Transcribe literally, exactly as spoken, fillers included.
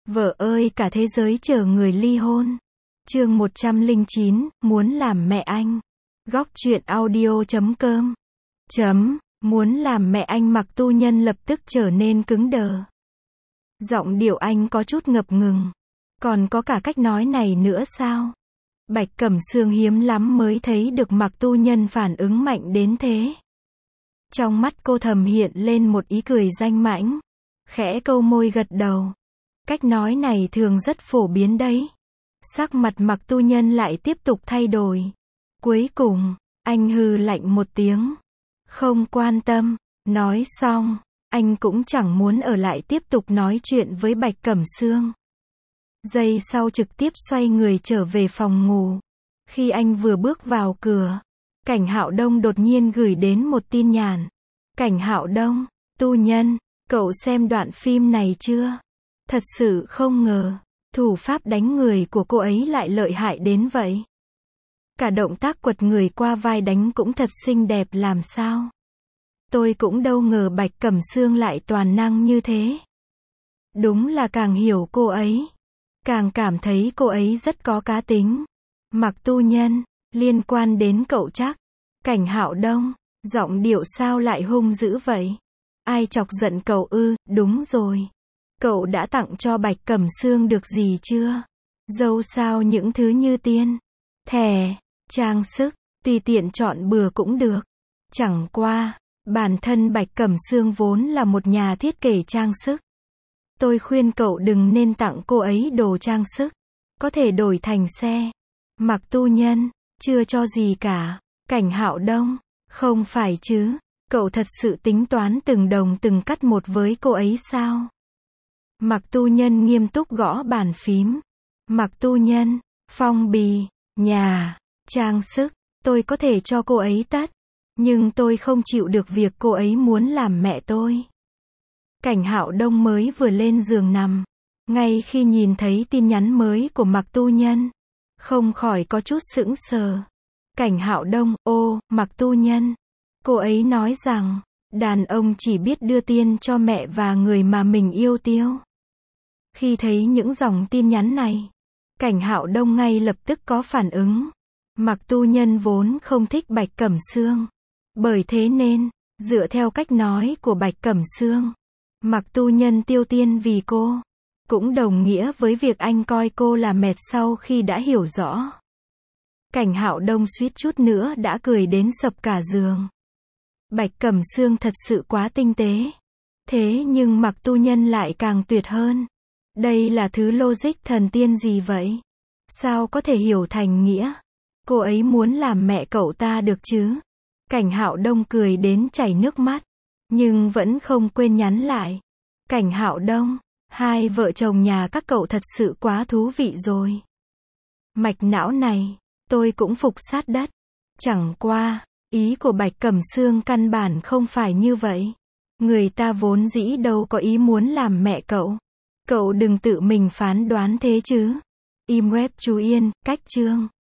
Vợ ơi cả thế giới chờ người ly hôn. Chương một trăm lẻ chín, muốn làm mẹ anh. Góc truyện audio chấm com. Chấm, muốn làm mẹ anh Mạc Tu Nhân lập tức trở nên cứng đờ. Giọng điệu anh có chút ngập ngừng. Còn có cả cách nói này nữa sao? Bạch Cẩm Sương hiếm lắm mới thấy được Mạc Tu Nhân phản ứng mạnh đến thế. Trong mắt cô thầm hiện lên một ý cười danh mãnh. Khẽ câu môi gật đầu. Cách nói này thường rất phổ biến đấy. Sắc mặt Mạc Tu Nhân lại tiếp tục thay đổi. Cuối cùng, anh hừ lạnh một tiếng. Không quan tâm. Nói xong, anh cũng chẳng muốn ở lại tiếp tục nói chuyện với Bạch Cẩm Sương. Giây sau trực tiếp xoay người trở về phòng ngủ. Khi anh vừa bước vào cửa, Cảnh Hạo Đông đột nhiên gửi đến một tin nhắn. Cảnh Hạo Đông, Tu Nhân, cậu xem đoạn phim này chưa? Thật sự không ngờ, thủ pháp đánh người của cô ấy lại lợi hại đến vậy. Cả động tác quật người qua vai đánh cũng thật xinh đẹp làm sao. Tôi cũng đâu ngờ Bạch Cẩm Sương lại toàn năng như thế. Đúng là càng hiểu cô ấy, càng cảm thấy cô ấy rất có cá tính. Mạc Tu Nhân, liên quan đến cậu chắc. Cảnh Hạo Đông, giọng điệu sao lại hung dữ vậy? Ai chọc giận cậu ư? Đúng rồi. Cậu đã tặng cho Bạch Cẩm Sương được gì chưa? Dâu sao những thứ như tiền, thẻ, trang sức, tùy tiện chọn bừa cũng được. Chẳng qua, bản thân Bạch Cẩm Sương vốn là một nhà thiết kế trang sức. Tôi khuyên cậu đừng nên tặng cô ấy đồ trang sức. Có thể đổi thành xe. Mạc Tu Nhân, chưa cho gì cả. Cảnh Hạo Đông, không phải chứ. Cậu thật sự tính toán từng đồng từng cắt một với cô ấy sao? Mạc Tu Nhân nghiêm túc gõ bàn phím. Mạc Tu Nhân, phong bì, nhà, trang sức, tôi có thể cho cô ấy tất. Nhưng tôi không chịu được việc cô ấy muốn làm mẹ tôi. Cảnh Hạo Đông mới vừa lên giường nằm. Ngay khi nhìn thấy tin nhắn mới của Mạc Tu Nhân, không khỏi có chút sững sờ. Cảnh Hạo Đông, ô, Mạc Tu Nhân. Cô ấy nói rằng, đàn ông chỉ biết đưa tiền cho mẹ và người mà mình yêu tiêu. Khi thấy những dòng tin nhắn này, Cảnh Hạo Đông ngay lập tức có phản ứng. Mạc Tu Nhân vốn không thích Bạch Cẩm Sương. Bởi thế nên, dựa theo cách nói của Bạch Cẩm Sương, Mạc Tu Nhân tiêu tiền vì cô, cũng đồng nghĩa với việc anh coi cô là mệt sau khi đã hiểu rõ. Cảnh Hạo Đông suýt chút nữa đã cười đến sập cả giường. Bạch Cẩm Sương thật sự quá tinh tế. Thế nhưng Mạc Tu Nhân lại càng tuyệt hơn. Đây là thứ logic thần tiên gì vậy? Sao có thể hiểu thành nghĩa? Cô ấy muốn làm mẹ cậu ta được chứ? Cảnh Hạo Đông cười đến chảy nước mắt, nhưng vẫn không quên nhắn lại. Cảnh Hạo Đông, hai vợ chồng nhà các cậu thật sự quá thú vị rồi. Mạch não này, tôi cũng phục sát đất. Chẳng qua, ý của Bạch Cẩm Sương căn bản không phải như vậy. Người ta vốn dĩ đâu có ý muốn làm mẹ cậu. Cậu đừng tự mình phán đoán thế chứ. Im web chú Yên, cách chương.